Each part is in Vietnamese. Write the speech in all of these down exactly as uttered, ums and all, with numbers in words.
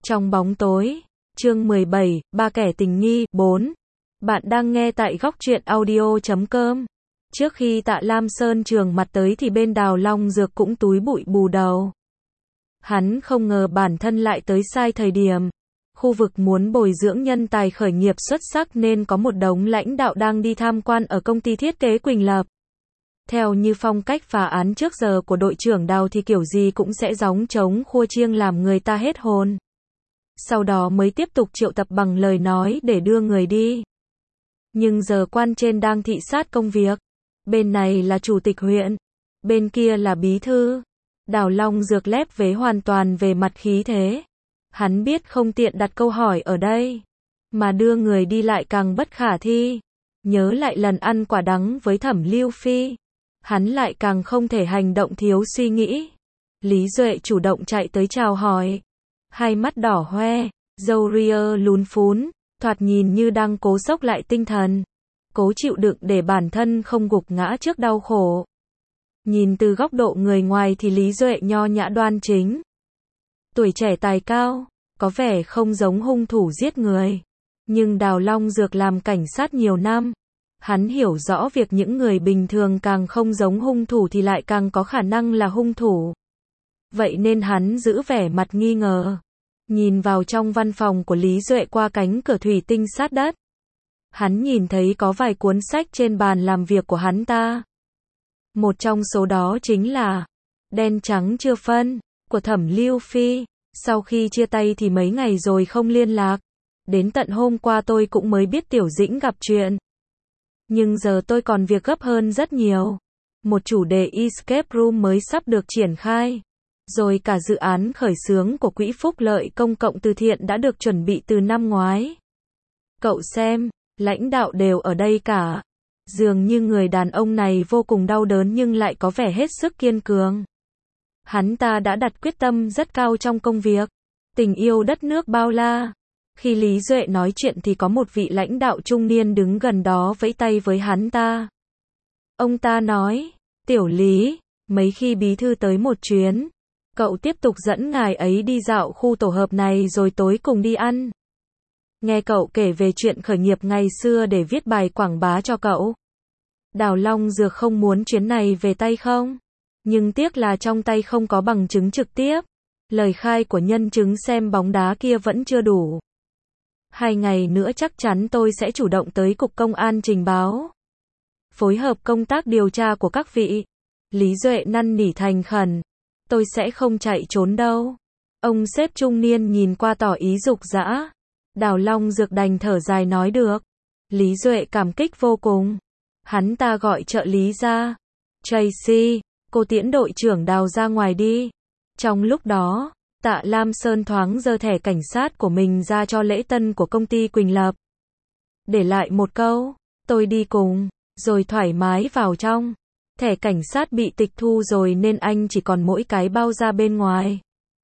Trong bóng tối, chương mười bảy, ba kẻ tình nghi, bốn. Bạn đang nghe tại góc truyện audio chấm com. Trước khi Tạ Lam Sơn trường mặt tới thì bên Đào Long Dược cũng túi bụi bù đầu. Hắn không ngờ bản thân lại tới sai thời điểm. Khu vực muốn bồi dưỡng nhân tài khởi nghiệp xuất sắc nên có một đống lãnh đạo đang đi tham quan ở công ty thiết kế Quỳnh Lập. Theo như phong cách phá án trước giờ của đội trưởng Đào thì kiểu gì cũng sẽ gióng trống khua chiêng làm người ta hết hồn. Sau đó mới tiếp tục triệu tập bằng lời nói để đưa người đi. Nhưng giờ quan trên đang thị sát công việc. Bên này là chủ tịch huyện, bên kia là bí thư. Đào Long Dược lép vế hoàn toàn về mặt khí thế. Hắn biết không tiện đặt câu hỏi ở đây, mà đưa người đi lại càng bất khả thi. Nhớ lại lần ăn quả đắng với Thẩm Lưu Phi, hắn lại càng không thể hành động thiếu suy nghĩ. Lý Duệ chủ động chạy tới chào hỏi, hai mắt đỏ hoe, râu ria lún phún, thoạt nhìn như đang cố xốc lại tinh thần, cố chịu đựng để bản thân không gục ngã trước đau khổ. Nhìn từ góc độ người ngoài thì Lý Duệ nho nhã đoan chính, tuổi trẻ tài cao, có vẻ không giống hung thủ giết người. Nhưng Đào Long Dược làm cảnh sát nhiều năm, hắn hiểu rõ việc những người bình thường càng không giống hung thủ thì lại càng có khả năng là hung thủ. Vậy nên hắn giữ vẻ mặt nghi ngờ, nhìn vào trong văn phòng của Lý Duệ qua cánh cửa thủy tinh sát đất. Hắn nhìn thấy có vài cuốn sách trên bàn làm việc của hắn ta. Một trong số đó chính là Đen Trắng Chưa Phân của Thẩm Lưu Phi. Sau khi chia tay thì mấy ngày rồi không liên lạc. Đến tận hôm qua tôi cũng mới biết Tiểu Dĩnh gặp chuyện. Nhưng giờ tôi còn việc gấp hơn rất nhiều. Một chủ đề escape room mới sắp được triển khai. Rồi cả dự án khởi xướng của Quỹ Phúc Lợi Công cộng từ thiện đã được chuẩn bị từ năm ngoái. Cậu xem, lãnh đạo đều ở đây cả. Dường như người đàn ông này vô cùng đau đớn nhưng lại có vẻ hết sức kiên cường. Hắn ta đã đặt quyết tâm rất cao trong công việc. Tình yêu đất nước bao la. Khi Lý Duệ nói chuyện thì có một vị lãnh đạo trung niên đứng gần đó vẫy tay với hắn ta. Ông ta nói, Tiểu Lý, mấy khi bí thư tới một chuyến, cậu tiếp tục dẫn ngài ấy đi dạo khu tổ hợp này rồi tối cùng đi ăn. Nghe cậu kể về chuyện khởi nghiệp ngày xưa để viết bài quảng bá cho cậu. Đào Long Dược không muốn chuyến này về tay không? Nhưng tiếc là trong tay không có bằng chứng trực tiếp. Lời khai của nhân chứng xem bóng đá kia vẫn chưa đủ. Hai ngày nữa chắc chắn tôi sẽ chủ động tới cục công an trình báo. Phối hợp công tác điều tra của các vị. Lý Duệ năn nỉ thành khẩn. Tôi sẽ không chạy trốn đâu. Ông sếp trung niên nhìn qua tỏ ý dục dã. Đào Long Dược đành thở dài nói được. Lý Duệ cảm kích vô cùng. Hắn ta gọi trợ lý ra. Tracy, cô tiễn đội trưởng Đào ra ngoài đi. Trong lúc đó, Tạ Lam Sơn thoáng giơ thẻ cảnh sát của mình ra cho lễ tân của công ty Quỳnh Lập. Để lại một câu, tôi đi cùng, rồi thoải mái vào trong. Thẻ cảnh sát bị tịch thu rồi nên anh chỉ còn mỗi cái bao ra bên ngoài.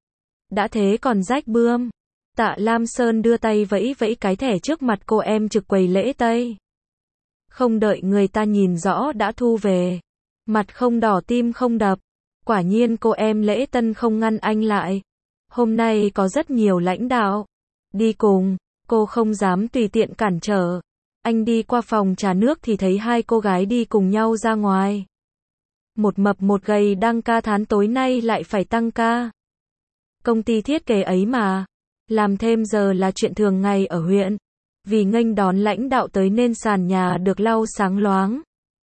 Đã thế còn rách bươm. Tạ Lam Sơn đưa tay vẫy vẫy cái thẻ trước mặt cô em trực quầy lễ tân. Không đợi người ta nhìn rõ đã thu về. Mặt không đỏ tim không đập. Quả nhiên cô em lễ tân không ngăn anh lại. Hôm nay có rất nhiều lãnh đạo đi cùng, cô không dám tùy tiện cản trở. Anh đi qua phòng trà nước thì thấy hai cô gái đi cùng nhau ra ngoài. Một mập một gầy đang ca thán tối nay lại phải tăng ca. Công ty thiết kế ấy mà, làm thêm giờ là chuyện thường ngày ở huyện. Vì nghênh đón lãnh đạo tới nên sàn nhà được lau sáng loáng.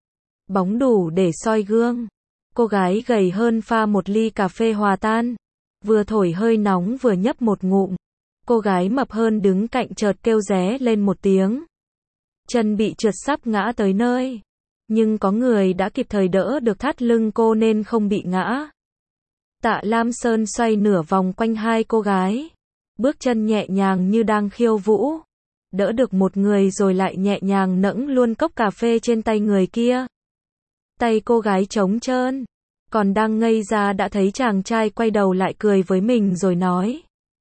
Bóng đủ để soi gương. Cô gái gầy hơn pha một ly cà phê hòa tan. Vừa thổi hơi nóng vừa nhấp một ngụm. Cô gái mập hơn đứng cạnh chợt kêu ré lên một tiếng. Chân bị trượt sắp ngã tới nơi. Nhưng có người đã kịp thời đỡ được thắt lưng cô nên không bị ngã. Tạ Lam Sơn xoay nửa vòng quanh hai cô gái. Bước chân nhẹ nhàng như đang khiêu vũ. Đỡ được một người rồi lại nhẹ nhàng nẫng luôn cốc cà phê trên tay người kia. Tay cô gái trống trơn. Còn đang ngây ra đã thấy chàng trai quay đầu lại cười với mình rồi nói.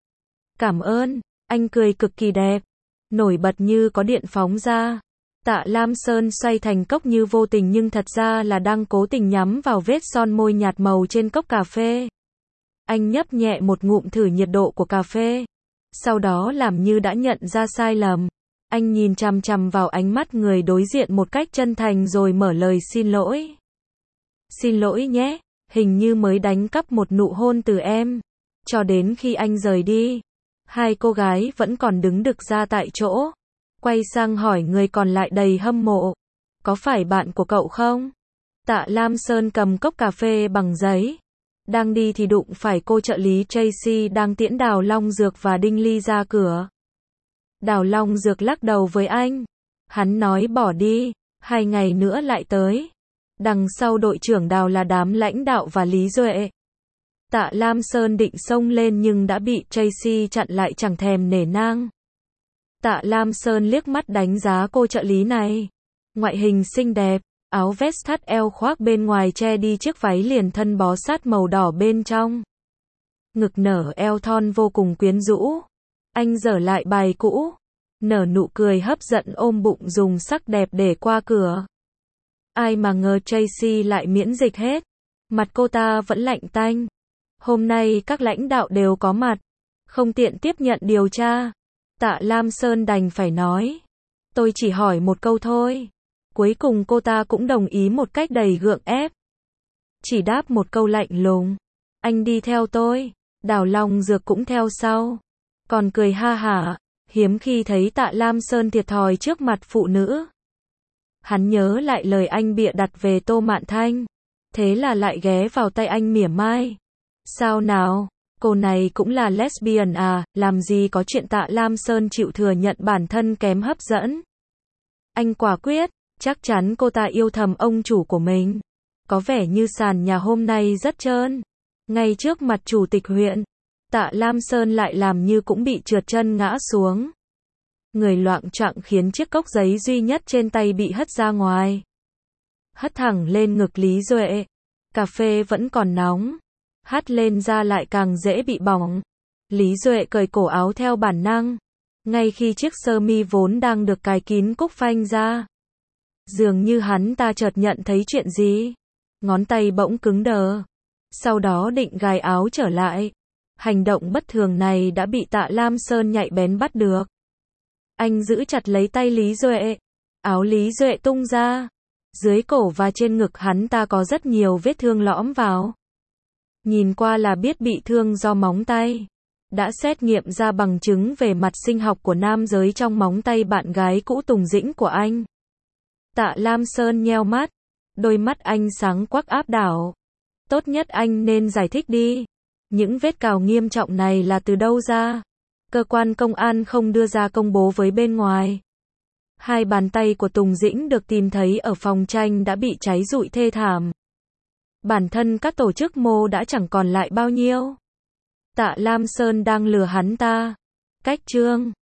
Cảm ơn, anh cười cực kỳ đẹp. Nổi bật như có điện phóng ra. Tạ Lam Sơn xoay thành cốc như vô tình nhưng thật ra là đang cố tình nhắm vào vết son môi nhạt màu trên cốc cà phê. Anh nhấp nhẹ một ngụm thử nhiệt độ của cà phê. Sau đó làm như đã nhận ra sai lầm. Anh nhìn chằm chằm vào ánh mắt người đối diện một cách chân thành rồi mở lời xin lỗi. Xin lỗi nhé, hình như mới đánh cắp một nụ hôn từ em. Cho đến khi anh rời đi, hai cô gái vẫn còn đứng đực ra tại chỗ. Quay sang hỏi người còn lại đầy hâm mộ. Có phải bạn của cậu không? Tạ Lam Sơn cầm cốc cà phê bằng giấy. Đang đi thì đụng phải cô trợ lý Tracy đang tiễn Đào Long Dược và Đinh Ly ra cửa. Đào Long Dược lắc đầu với anh. Hắn nói bỏ đi, hai ngày nữa lại tới. Đằng sau đội trưởng Đào là đám lãnh đạo và Lý Duệ. Tạ Lam Sơn định xông lên nhưng đã bị Tracy chặn lại chẳng thèm nể nang. Tạ Lam Sơn liếc mắt đánh giá cô trợ lý này. Ngoại hình xinh đẹp, áo vest thắt eo khoác bên ngoài che đi chiếc váy liền thân bó sát màu đỏ bên trong. Ngực nở eo thon vô cùng quyến rũ. Anh dở lại bài cũ, nở nụ cười hấp dẫn ôm bụng dùng sắc đẹp để qua cửa. Ai mà ngờ Tracy lại miễn dịch hết. Mặt cô ta vẫn lạnh tanh. Hôm nay các lãnh đạo đều có mặt, không tiện tiếp nhận điều tra. Tạ Lam Sơn đành phải nói. Tôi chỉ hỏi một câu thôi. Cuối cùng cô ta cũng đồng ý một cách đầy gượng ép. Chỉ đáp một câu lạnh lùng. Anh đi theo tôi. Đào Long Dược cũng theo sau. Còn cười ha hả, hiếm khi thấy Tạ Lam Sơn thiệt thòi trước mặt phụ nữ. Hắn nhớ lại lời anh bịa đặt về Tô Mạn Thanh. Thế là lại ghé vào tay anh mỉa mai. Sao nào, cô này cũng là lesbian à, làm gì có chuyện Tạ Lam Sơn chịu thừa nhận bản thân kém hấp dẫn. Anh quả quyết, chắc chắn cô ta yêu thầm ông chủ của mình. Có vẻ như sàn nhà hôm nay rất trơn. Ngay trước mặt chủ tịch huyện, Tạ Lam Sơn lại làm như cũng bị trượt chân ngã xuống. Người loạng choạng khiến chiếc cốc giấy duy nhất trên tay bị hất ra ngoài. Hất thẳng lên ngực Lý Duệ. Cà phê vẫn còn nóng. Hắt lên da lại càng dễ bị bỏng. Lý Duệ cởi cổ áo theo bản năng. Ngay khi chiếc sơ mi vốn đang được cài kín cúc phanh ra. Dường như hắn ta chợt nhận thấy chuyện gì. Ngón tay bỗng cứng đờ. Sau đó định gài áo trở lại. Hành động bất thường này đã bị Tạ Lam Sơn nhạy bén bắt được. Anh giữ chặt lấy tay Lý Duệ. Áo Lý Duệ tung ra. Dưới cổ và trên ngực hắn ta có rất nhiều vết thương lõm vào. Nhìn qua là biết bị thương do móng tay. Đã xét nghiệm ra bằng chứng về mặt sinh học của nam giới trong móng tay bạn gái cũ Tùng Dĩnh của anh. Tạ Lam Sơn nheo mắt. Đôi mắt anh sáng quắc áp đảo. Tốt nhất anh nên giải thích đi. Những vết cào nghiêm trọng này là từ đâu ra? Cơ quan công an không đưa ra công bố với bên ngoài. Hai bàn tay của Tùng Dĩnh được tìm thấy ở phòng tranh đã bị cháy rụi thê thảm. Bản thân các tổ chức mô đã chẳng còn lại bao nhiêu. Tạ Lam Sơn đang lừa hắn ta. Cách chương